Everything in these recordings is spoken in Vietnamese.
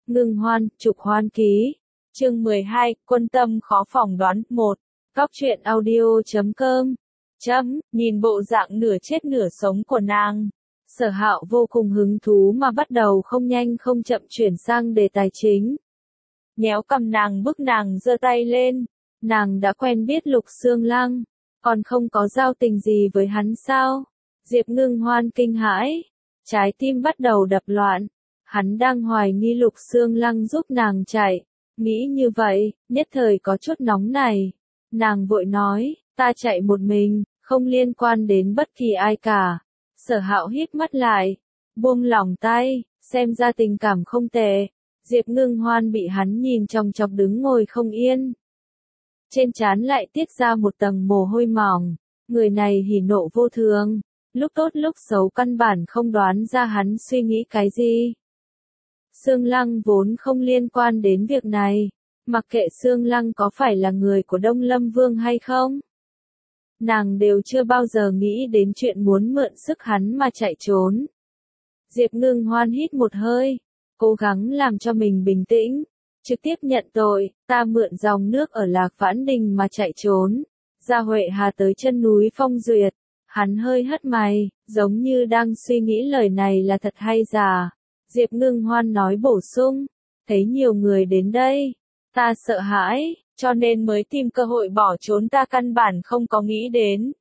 Ngưng Hoan, Trục Hoan Ký. Chương 12, Quân Tâm khó phỏng đoán. 1. Góc truyện audio.com. Nhìn bộ dạng nửa chết nửa sống của nàng, Sở Hạo vô cùng hứng thú mà bắt đầu không nhanh không chậm chuyển sang đề tài chính. Nhéo cầm nàng bức nàng giơ tay lên. Nàng đã quen biết Lục Xương Lăng, còn không có giao tình gì với hắn sao? Diệp Ngưng Hoan kinh hãi, trái tim bắt đầu đập loạn. Hắn đang hoài nghi Lục Xương Lăng giúp nàng chạy. Nghĩ như vậy, nhất thời có chút nóng này. Nàng vội nói, ta chạy một mình, không liên quan đến bất kỳ ai cả. Sở Hạo hít mắt lại, buông lỏng tay, xem ra tình cảm không tệ. Diệp Ngưng Hoan bị hắn nhìn chòng chọc đứng ngồi không yên. Trên trán lại tiết ra một tầng mồ hôi mỏng, người này hỉ nộ vô thường, lúc tốt lúc xấu căn bản không đoán ra hắn suy nghĩ cái gì. Xương Lăng vốn không liên quan đến việc này, mặc kệ Xương Lăng có phải là người của Đông Lâm Vương hay không. Nàng đều chưa bao giờ nghĩ đến chuyện muốn mượn sức hắn mà chạy trốn. Diệp Ngưng Hoan hít một hơi, cố gắng làm cho mình bình tĩnh, trực tiếp nhận tội, ta mượn dòng nước ở Lạc Vãn Đình mà chạy trốn, ra Huệ Hà tới chân núi Phong Duyệt. Hắn hơi hất mày, giống như đang suy nghĩ lời này là thật hay giả. Diệp Ngưng Hoan nói bổ sung, thấy nhiều người đến đây, ta sợ hãi, cho nên mới tìm cơ hội bỏ trốn, ta căn bản không có nghĩ đến.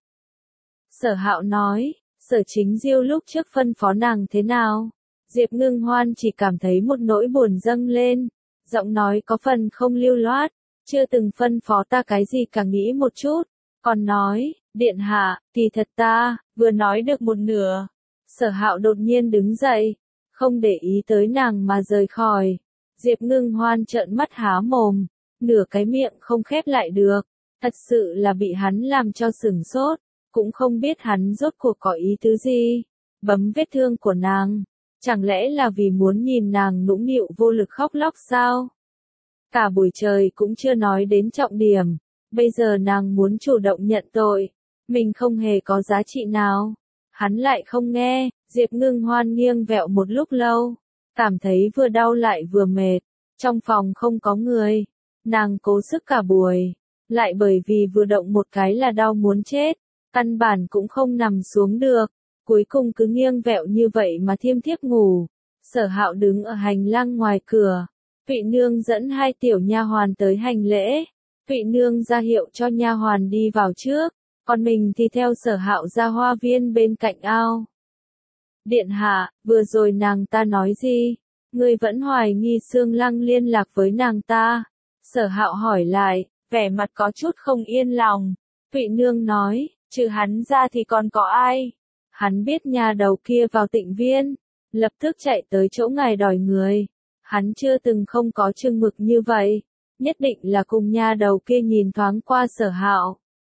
Sở Hạo nói, Sở Chính Diêu lúc trước phân phó nàng thế nào? Diệp Ngưng Hoan chỉ cảm thấy một nỗi buồn dâng lên, giọng nói có phần không lưu loát, chưa từng phân phó ta cái gì cả, nghĩ một chút, còn nói, điện hạ, kỳ thật ta, vừa nói được một nửa. Sở Hạo đột nhiên đứng dậy, không để ý tới nàng mà rời khỏi. Diệp Ngưng Hoan trợn mắt há mồm, nửa cái miệng không khép lại được, thật sự là bị hắn làm cho sửng sốt, cũng không biết hắn rốt cuộc có ý tứ gì. Bấm vết thương của nàng, chẳng lẽ là vì muốn nhìn nàng nũng nịu vô lực khóc lóc sao? Cả buổi trời cũng chưa nói đến trọng điểm, bây giờ nàng muốn chủ động nhận tội, mình không hề có giá trị nào. Hắn lại không nghe. Diệp Ngưng Hoan nghiêng vẹo một lúc lâu, cảm thấy vừa đau lại vừa mệt. Trong phòng không có người, nàng cố sức cả buổi, lại bởi vì vừa động một cái là đau muốn chết, căn bản cũng không nằm xuống được, cuối cùng cứ nghiêng vẹo như vậy mà thiêm thiếp ngủ. Sở Hạo đứng ở hành lang ngoài cửa, Vị nương dẫn hai tiểu nha hoàn tới hành lễ, Vị nương ra hiệu cho nha hoàn đi vào trước, còn mình thì theo Sở Hạo ra hoa viên bên cạnh ao. Điện hạ, vừa rồi nàng ta nói gì? Ngươi vẫn hoài nghi Xương Lăng liên lạc với nàng ta? Sở Hạo hỏi lại, vẻ mặt có chút không yên lòng. Vị nương nói, trừ hắn ra thì còn có ai? Hắn biết nhà đầu kia vào Tịnh Viên, lập tức chạy tới chỗ ngài đòi người. Hắn chưa từng không có chừng mực như vậy, nhất định là cùng nhà đầu kia nhìn thoáng qua Sở Hạo.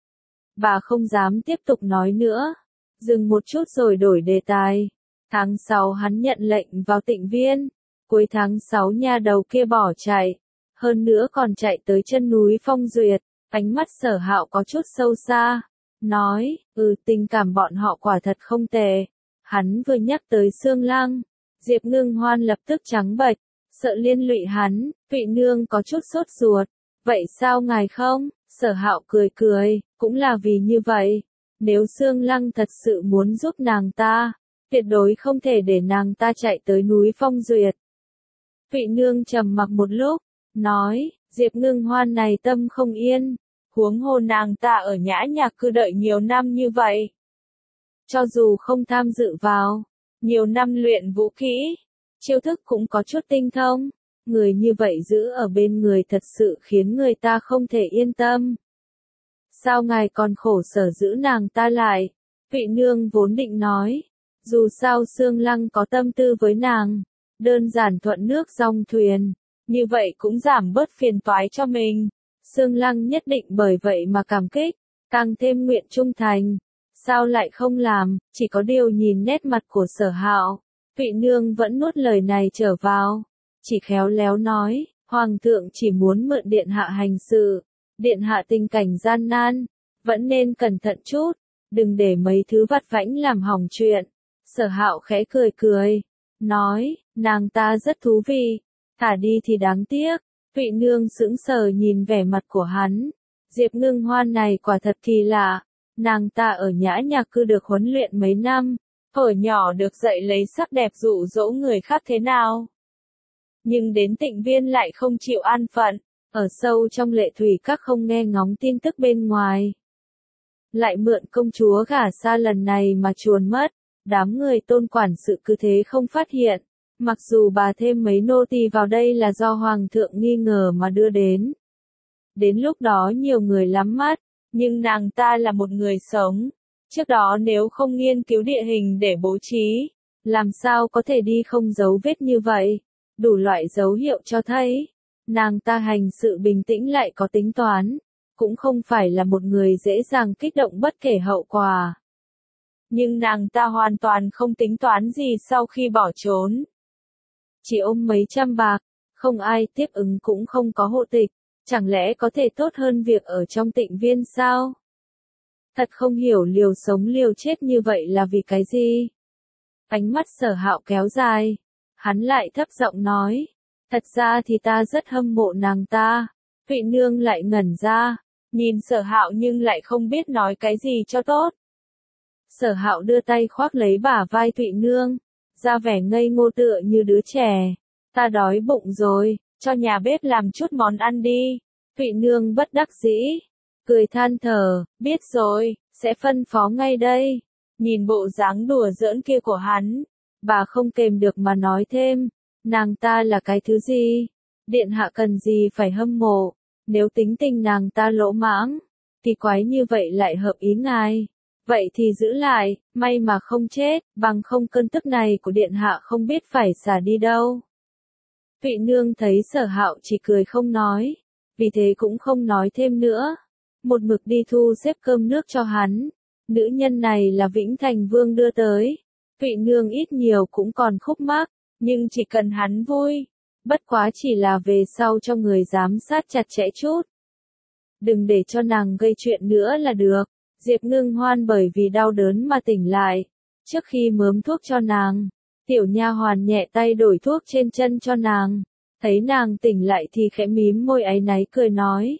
Bà không dám tiếp tục nói nữa, dừng một chút rồi đổi đề tài. Tháng 6 hắn nhận lệnh vào Tịnh Viên, cuối tháng 6 nhà đầu kia bỏ chạy, hơn nữa còn chạy tới chân núi Phong Duyệt. Ánh mắt Sở Hạo có chút sâu xa, nói, tình cảm bọn họ quả thật không tệ. Hắn vừa nhắc tới Xương Lăng, Diệp Ngưng Hoan lập tức trắng bệch, sợ liên lụy hắn. Vị nương có chút sốt ruột, vậy sao ngài không? Sở Hạo cười cười, cũng là vì như vậy, nếu Xương Lăng thật sự muốn giúp nàng ta, tuyệt đối không thể để nàng ta chạy tới núi Phong Duyệt. Vị nương trầm mặc một lúc, nói, Diệp Ngưng Hoan này tâm không yên, huống hồ nàng ta ở Nhã Nhạc cư đợi nhiều năm như vậy. Cho dù không tham dự vào, nhiều năm luyện vũ kỹ, chiêu thức cũng có chút tinh thông, người như vậy giữ ở bên người thật sự khiến người ta không thể yên tâm. Sao ngài còn khổ sở giữ nàng ta lại? Vị nương vốn định nói, dù sao Xương Lăng có tâm tư với nàng, đơn giản thuận nước dòng thuyền, như vậy cũng giảm bớt phiền toái cho mình. Xương Lăng nhất định bởi vậy mà cảm kích, càng thêm nguyện trung thành. Sao lại không làm? Chỉ có điều nhìn nét mặt của Sở Hạo, vị nương vẫn nuốt lời này trở vào, chỉ khéo léo nói, Hoàng thượng chỉ muốn mượn điện hạ hành sự, điện hạ tình cảnh gian nan, vẫn nên cẩn thận chút, đừng để mấy thứ vặt vãnh làm hỏng chuyện. Sở Hạo khẽ cười cười, nói, nàng ta rất thú vị, Thả đi thì đáng tiếc. Thụy Nương sững sờ nhìn vẻ mặt của hắn. Diệp Ngưng Hoan này quả thật kỳ lạ. Nàng ta ở Nhã Nhạc Cư được huấn luyện mấy năm, thuở nhỏ được dạy lấy sắc đẹp dụ dỗ người khác thế nào. Nhưng đến Tịnh Viên lại không chịu an phận, ở sâu trong Lệ Thủy Các không nghe ngóng tin tức bên ngoài. Lại mượn công chúa gả xa lần này mà chuồn mất, đám người Tôn quản sự cứ thế không phát hiện. Mặc dù bà thêm mấy nô tỳ vào đây là do Hoàng thượng nghi ngờ mà đưa đến. Đến lúc đó nhiều người lắm mắt, nhưng nàng ta là một người sống. Trước đó nếu không nghiên cứu địa hình để bố trí, làm sao có thể đi không dấu vết như vậy? Đủ loại dấu hiệu cho thấy, nàng ta hành sự bình tĩnh lại có tính toán, cũng không phải là một người dễ dàng kích động bất kể hậu quả. Nhưng nàng ta hoàn toàn không tính toán gì sau khi bỏ trốn. Chỉ ôm mấy trăm bạc, không ai tiếp ứng cũng không có hộ tịch, chẳng lẽ có thể tốt hơn việc ở trong Tịnh Viên sao? Thật không hiểu liều sống liều chết như vậy là vì cái gì? Ánh mắt Sở Hạo kéo dài, hắn lại thấp giọng nói, thật ra thì ta rất hâm mộ nàng ta. Thụy Nương lại ngẩn ra, nhìn Sở Hạo nhưng lại không biết nói cái gì cho tốt. Sở Hạo đưa tay khoác lấy bả vai Thụy Nương, ra vẻ ngây ngô tựa như đứa trẻ. Ta đói bụng rồi, cho nhà bếp làm chút món ăn đi. Thụy Nương bất đắc dĩ, cười than thở, biết rồi, sẽ phân phó ngay đây. Nhìn bộ dáng đùa giỡn kia của hắn, bà không kềm được mà nói thêm, nàng ta là cái thứ gì? Điện hạ cần gì phải hâm mộ, nếu tính tình nàng ta lỗ mãng, thì quái như vậy lại hợp ý ngài. Vậy thì giữ lại, may mà không chết, bằng không cơn tức này của điện hạ không biết phải xả đi đâu. Thụy Nương thấy Sở Hạo chỉ cười không nói, vì thế cũng không nói thêm nữa. Một mực đi thu xếp cơm nước cho hắn. Nữ nhân này là Vĩnh Thành Vương đưa tới. Thụy Nương ít nhiều cũng còn khúc mắc, nhưng chỉ cần hắn vui. Bất quá chỉ là về sau cho người giám sát chặt chẽ chút. Đừng để cho nàng gây chuyện nữa là được. Diệp Ngưng Hoan bởi vì đau đớn mà tỉnh lại. Trước khi mớm thuốc cho nàng, tiểu nha hoàn nhẹ tay đổi thuốc trên chân cho nàng. Thấy nàng tỉnh lại thì khẽ mím môi áy náy cười nói.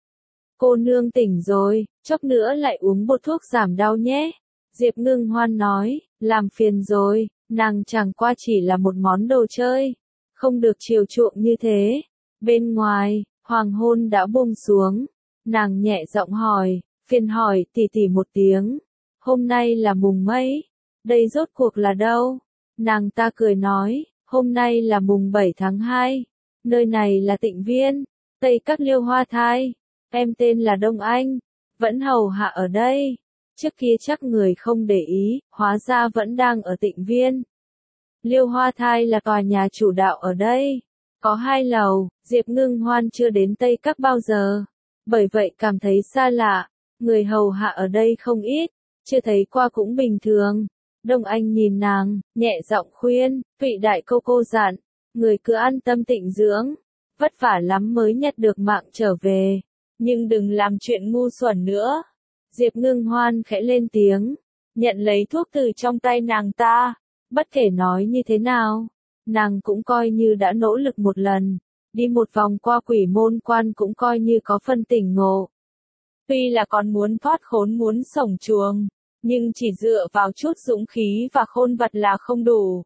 Cô nương tỉnh rồi, chốc nữa lại uống bột thuốc giảm đau nhé. Diệp Ngưng Hoan nói, làm phiền rồi, nàng chẳng qua chỉ là một món đồ chơi, không được chiều chuộng như thế. Bên ngoài, hoàng hôn đã buông xuống, nàng nhẹ giọng hỏi, phiền hỏi tỷ một tiếng, hôm nay là mùng mấy, đây rốt cuộc là đâu? Nàng ta cười nói, hôm nay là mùng 7 tháng 2, nơi này là Tịnh Viên, Tây Các Liêu Hoa Thai. Em tên là Đông Anh, vẫn hầu hạ ở đây. Trước kia chắc người không để ý, hóa ra vẫn đang ở Tịnh Viên. Liêu Hoa Thai là tòa nhà chủ đạo ở đây. Có 2 lầu, Diệp Ngưng Hoan chưa đến Tây Các bao giờ. Bởi vậy cảm thấy xa lạ, người hầu hạ ở đây không ít, chưa thấy qua cũng bình thường. Đông Anh nhìn nàng, nhẹ giọng khuyên, Thụy đại cô dặn, người cứ an tâm tịnh dưỡng. Vất vả lắm mới nhặt được mạng trở về. Nhưng đừng làm chuyện ngu xuẩn nữa. Diệp Ngưng Hoan khẽ lên tiếng, nhận lấy thuốc từ trong tay nàng ta. Bất kể nói như thế nào, nàng cũng coi như đã nỗ lực một lần. Đi một vòng qua Quỷ Môn Quan cũng coi như có phân tỉnh ngộ. Tuy là còn muốn thoát khốn muốn sổng chuồng, nhưng chỉ dựa vào chút dũng khí và khôn vặt là không đủ.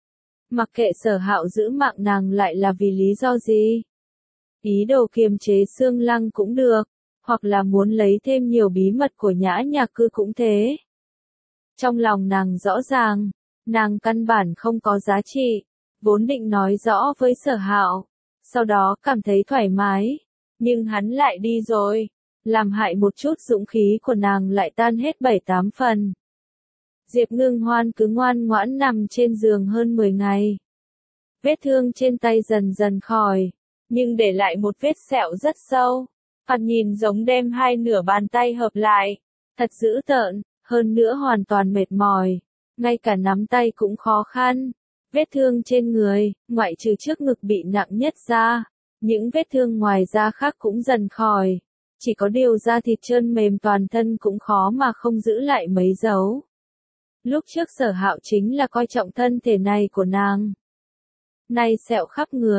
Mặc kệ Sở Hạo giữ mạng nàng lại là vì lý do gì? Ý đồ kiềm chế Xương Lăng cũng được, hoặc là muốn lấy thêm nhiều bí mật của Nhã Nhạc Cư cũng thế. Trong lòng nàng rõ ràng, nàng căn bản không có giá trị, vốn định nói rõ với Sở Hạo, sau đó cảm thấy thoải mái, nhưng hắn lại đi rồi, làm hại một chút dũng khí của nàng lại tan hết 7-8 phần. Diệp Ngưng Hoan cứ ngoan ngoãn nằm trên giường hơn 10 ngày. Vết thương trên tay dần dần khỏi, nhưng để lại một vết sẹo rất sâu, thoạt nhìn giống đem 2 nửa bàn tay hợp lại, thật dữ tợn, hơn nữa hoàn toàn mệt mỏi, ngay cả nắm tay cũng khó khăn. Vết thương trên người, ngoại trừ trước ngực bị nặng nhất ra, những vết thương ngoài da khác cũng dần khỏi, chỉ có điều da thịt trơn mềm toàn thân cũng khó mà không giữ lại mấy dấu. Lúc trước Sở Hạo chính là coi trọng thân thể này của nàng. Nay sẹo khắp người,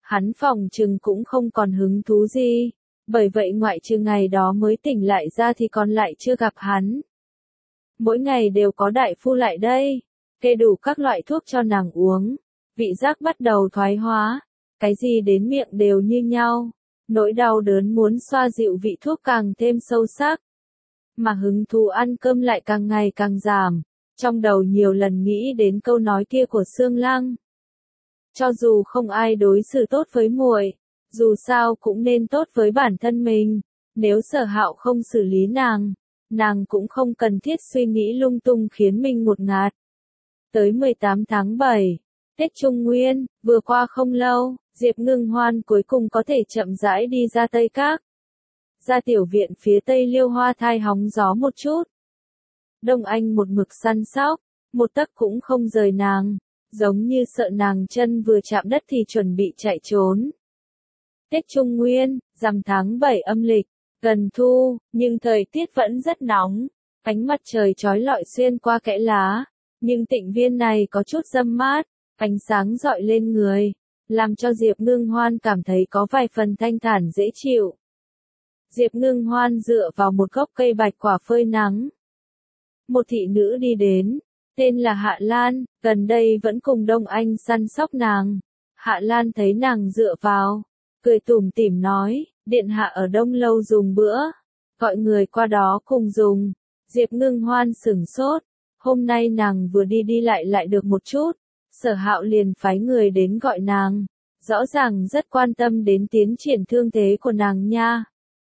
Hắn phòng chừng cũng không còn hứng thú gì, bởi vậy ngoại trừ ngày đó mới tỉnh lại ra thì còn lại chưa gặp hắn. Mỗi ngày đều có đại phu lại đây, kê đủ các loại thuốc cho nàng uống, vị giác bắt đầu thoái hóa, cái gì đến miệng đều như nhau, nỗi đau đớn muốn xoa dịu vị thuốc càng thêm sâu sắc, mà hứng thú ăn cơm lại càng ngày càng giảm, trong đầu nhiều lần nghĩ đến câu nói kia của Xương Lăng. Cho dù không ai đối xử tốt với muội, dù sao cũng nên tốt với bản thân mình, nếu Sở Hạo không xử lý nàng cũng không cần thiết suy nghĩ lung tung khiến mình ngột ngạt. Tới 18 tháng 7, Tết Trung Nguyên, vừa qua không lâu, Diệp Ngưng Hoan cuối cùng có thể chậm rãi đi ra Tây Các. Ra tiểu viện phía Tây Liêu Hoa Thai hóng gió một chút. Đông Anh một mực săn sóc, một tấc cũng không rời nàng, giống như sợ nàng chân vừa chạm đất thì chuẩn bị chạy trốn. Tết Trung Nguyên, rằm tháng 7 âm lịch, gần thu, nhưng thời tiết vẫn rất nóng, ánh mặt trời chói lọi xuyên qua kẽ lá, nhưng tịnh viên này có chút râm mát, ánh sáng rọi lên người, làm cho Diệp Ngưng Hoan cảm thấy có vài phần thanh thản dễ chịu. Diệp Ngưng Hoan dựa vào một gốc cây bạch quả phơi nắng. Một thị nữ đi đến, tên là Hạ Lan, gần đây vẫn cùng Đông Anh săn sóc nàng. Hạ Lan thấy nàng dựa vào, cười tủm tỉm nói, điện hạ ở Đông Lâu dùng bữa, gọi người qua đó cùng dùng. Diệp Ngưng Hoan sửng sốt, hôm nay nàng vừa đi lại được một chút, Sở Hạo liền phái người đến gọi nàng, rõ ràng rất quan tâm đến tiến triển thương thế của nàng nha.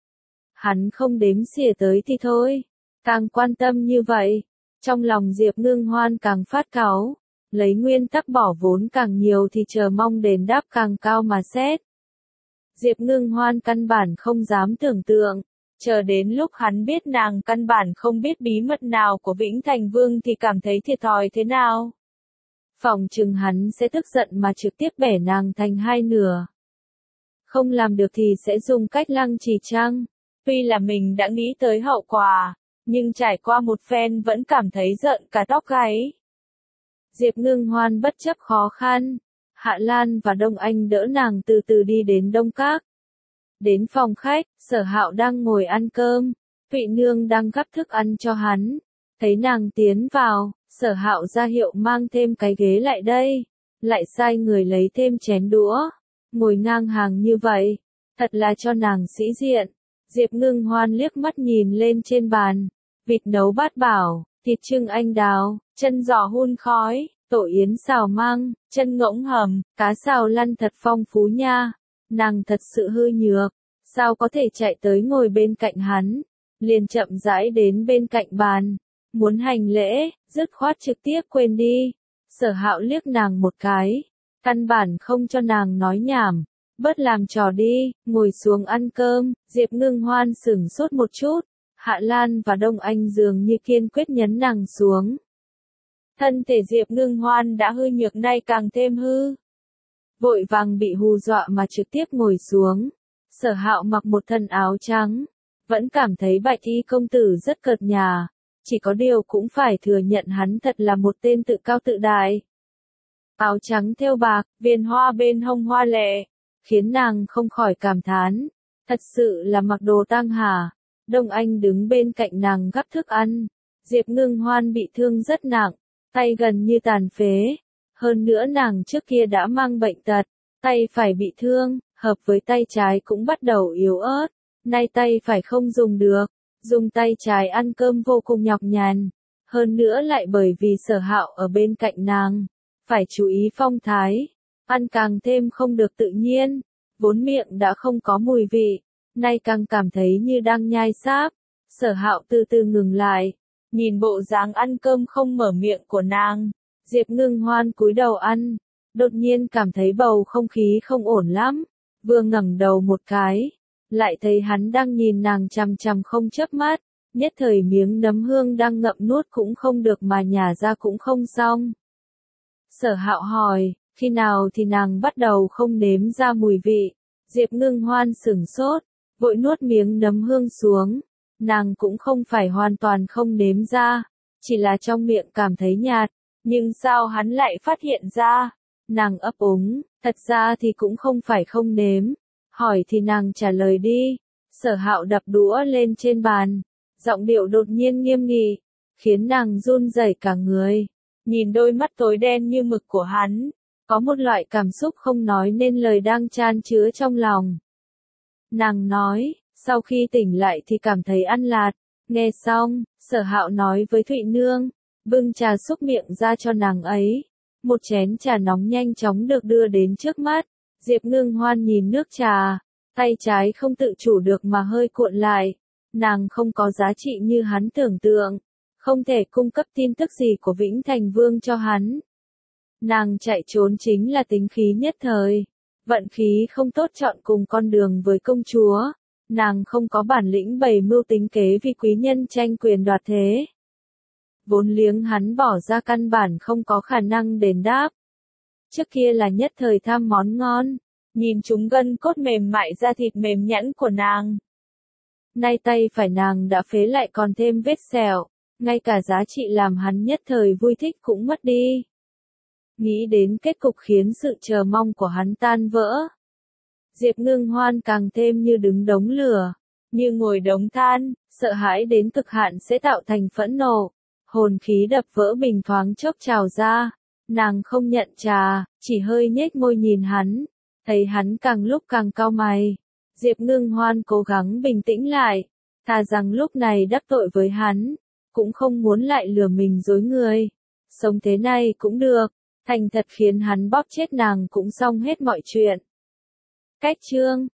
Hắn không đếm xỉa tới thì thôi, càng quan tâm như vậy, trong lòng Diệp Ngưng Hoan càng phát cáu, lấy nguyên tắc bỏ vốn càng nhiều thì chờ mong đền đáp càng cao mà xét. Diệp Ngưng Hoan căn bản không dám tưởng tượng, chờ đến lúc hắn biết nàng căn bản không biết bí mật nào của Vĩnh Thành Vương thì cảm thấy thiệt thòi thế nào. Phỏng chừng hắn sẽ tức giận mà trực tiếp bẻ nàng thành hai nửa. Không làm được thì sẽ dùng cách lăng trì trăng. Tuy là mình đã nghĩ tới hậu quả, nhưng trải qua một phen vẫn cảm thấy giận cả tóc gáy. Diệp Ngưng Hoan bất chấp khó khăn, Hạ Lan và Đông Anh đỡ nàng từ từ đi đến Đông Các. Đến phòng khách, Sở Hạo đang ngồi ăn cơm, Vị Nương đang gắp thức ăn cho hắn. Thấy nàng tiến vào, Sở Hạo ra hiệu mang thêm cái ghế lại đây, lại sai người lấy thêm chén đũa, ngồi ngang hàng như vậy, thật là cho nàng sĩ diện. Diệp Ngưng Hoan liếc mắt nhìn lên trên bàn, vịt nấu bát bảo, thịt trưng anh đào, chân giò hun khói, tổ yến xào măng, chân ngỗng hầm, cá xào lăn thật phong phú nha. Nàng thật sự hư nhược, sao có thể chạy tới ngồi bên cạnh hắn, liền chậm rãi đến bên cạnh bàn, muốn hành lễ, dứt khoát trực tiếp quên đi. Sở Hạo liếc nàng một cái, căn bản không cho nàng nói nhảm. Bớt làm trò đi, ngồi xuống ăn cơm. Diệp Ngưng Hoan sửng sốt một chút, Hạ Lan và Đông Anh dường như kiên quyết nhấn nàng xuống. Thân thể Diệp Ngưng Hoan đã hư nhược nay càng thêm hư. Vội vàng bị hù dọa mà trực tiếp ngồi xuống. Sở Hạo mặc một thân áo trắng, vẫn cảm thấy Bạch Y công tử rất cợt nhả, chỉ có điều cũng phải thừa nhận hắn thật là một tên tự cao tự đại. Áo trắng thêu bạc, viền hoa bên hông hoa lệ, khiến nàng không khỏi cảm thán, thật sự là mặc đồ tang hà. Đông Anh đứng bên cạnh nàng gắp thức ăn, Diệp Ngưng Hoan bị thương rất nặng, tay gần như tàn phế, hơn nữa nàng trước kia đã mang bệnh tật, tay phải bị thương, hợp với tay trái cũng bắt đầu yếu ớt, nay tay phải không dùng được, dùng tay trái ăn cơm vô cùng nhọc nhằn, hơn nữa lại bởi vì Sở Hạo ở bên cạnh nàng, phải chú ý phong thái. Ăn càng thêm không được tự nhiên, vốn miệng đã không có mùi vị, nay càng cảm thấy như đang nhai sáp. Sở Hạo từ từ ngừng lại, nhìn bộ dáng ăn cơm không mở miệng của nàng, Diệp Ngưng Hoan cúi đầu ăn, đột nhiên cảm thấy bầu không khí không ổn lắm, vừa ngẩng đầu một cái, lại thấy hắn đang nhìn nàng chằm chằm không chớp mắt, nhất thời miếng nấm hương đang ngậm nuốt cũng không được mà nhả ra cũng không xong. Sở Hạo hỏi, khi nào thì nàng bắt đầu không nếm ra mùi vị. Diệp Ngưng Hoan sửng sốt, vội nuốt miếng nấm hương xuống. Nàng cũng không phải hoàn toàn không nếm ra, chỉ là trong miệng cảm thấy nhạt, nhưng sao hắn lại phát hiện ra? Nàng ấp úng, thật ra thì cũng không phải không nếm. Hỏi thì nàng trả lời đi. Sở Hạo đập đũa lên trên bàn. Giọng điệu đột nhiên nghiêm nghị, khiến nàng run rẩy cả người. Nhìn đôi mắt tối đen như mực của hắn, có một loại cảm xúc không nói nên lời đang chan chứa trong lòng. Nàng nói, sau khi tỉnh lại thì cảm thấy ăn lạt. Nghe xong, Sở Hạo nói với Thụy Nương, bưng trà xúc miệng ra cho nàng ấy. Một chén trà nóng nhanh chóng được đưa đến trước mắt. Diệp Ngưng Hoan nhìn nước trà, tay trái không tự chủ được mà hơi cuộn lại. Nàng không có giá trị như hắn tưởng tượng, không thể cung cấp tin tức gì của Vĩnh Thành Vương cho hắn. Nàng chạy trốn chính là tính khí nhất thời. Vận khí không tốt chọn cùng con đường với công chúa. Nàng không có bản lĩnh bày mưu tính kế vì quý nhân tranh quyền đoạt thế. Vốn liếng hắn bỏ ra căn bản không có khả năng đền đáp. Trước kia là nhất thời tham món ngon, nhìn chúng gân cốt mềm mại da thịt mềm nhẵn của nàng. Nay tay phải nàng đã phế lại còn thêm vết sẹo, ngay cả giá trị làm hắn nhất thời vui thích cũng mất đi. Nghĩ đến kết cục khiến sự chờ mong của hắn tan vỡ. Diệp Ngưng Hoan càng thêm như đứng đống lửa, như ngồi đống than, sợ hãi đến cực hạn sẽ tạo thành phẫn nộ. Hồn khí đập vỡ bình thoáng chốc trào ra. Nàng không nhận trà, chỉ hơi nhếch môi nhìn hắn. Thấy hắn càng lúc càng cau mày. Diệp Ngưng Hoan cố gắng bình tĩnh lại. Thà rằng lúc này đắc tội với hắn, cũng không muốn lại lừa mình dối người. Sống thế này cũng được, thành thật khiến hắn bóp chết nàng cũng xong hết mọi chuyện. Cách chương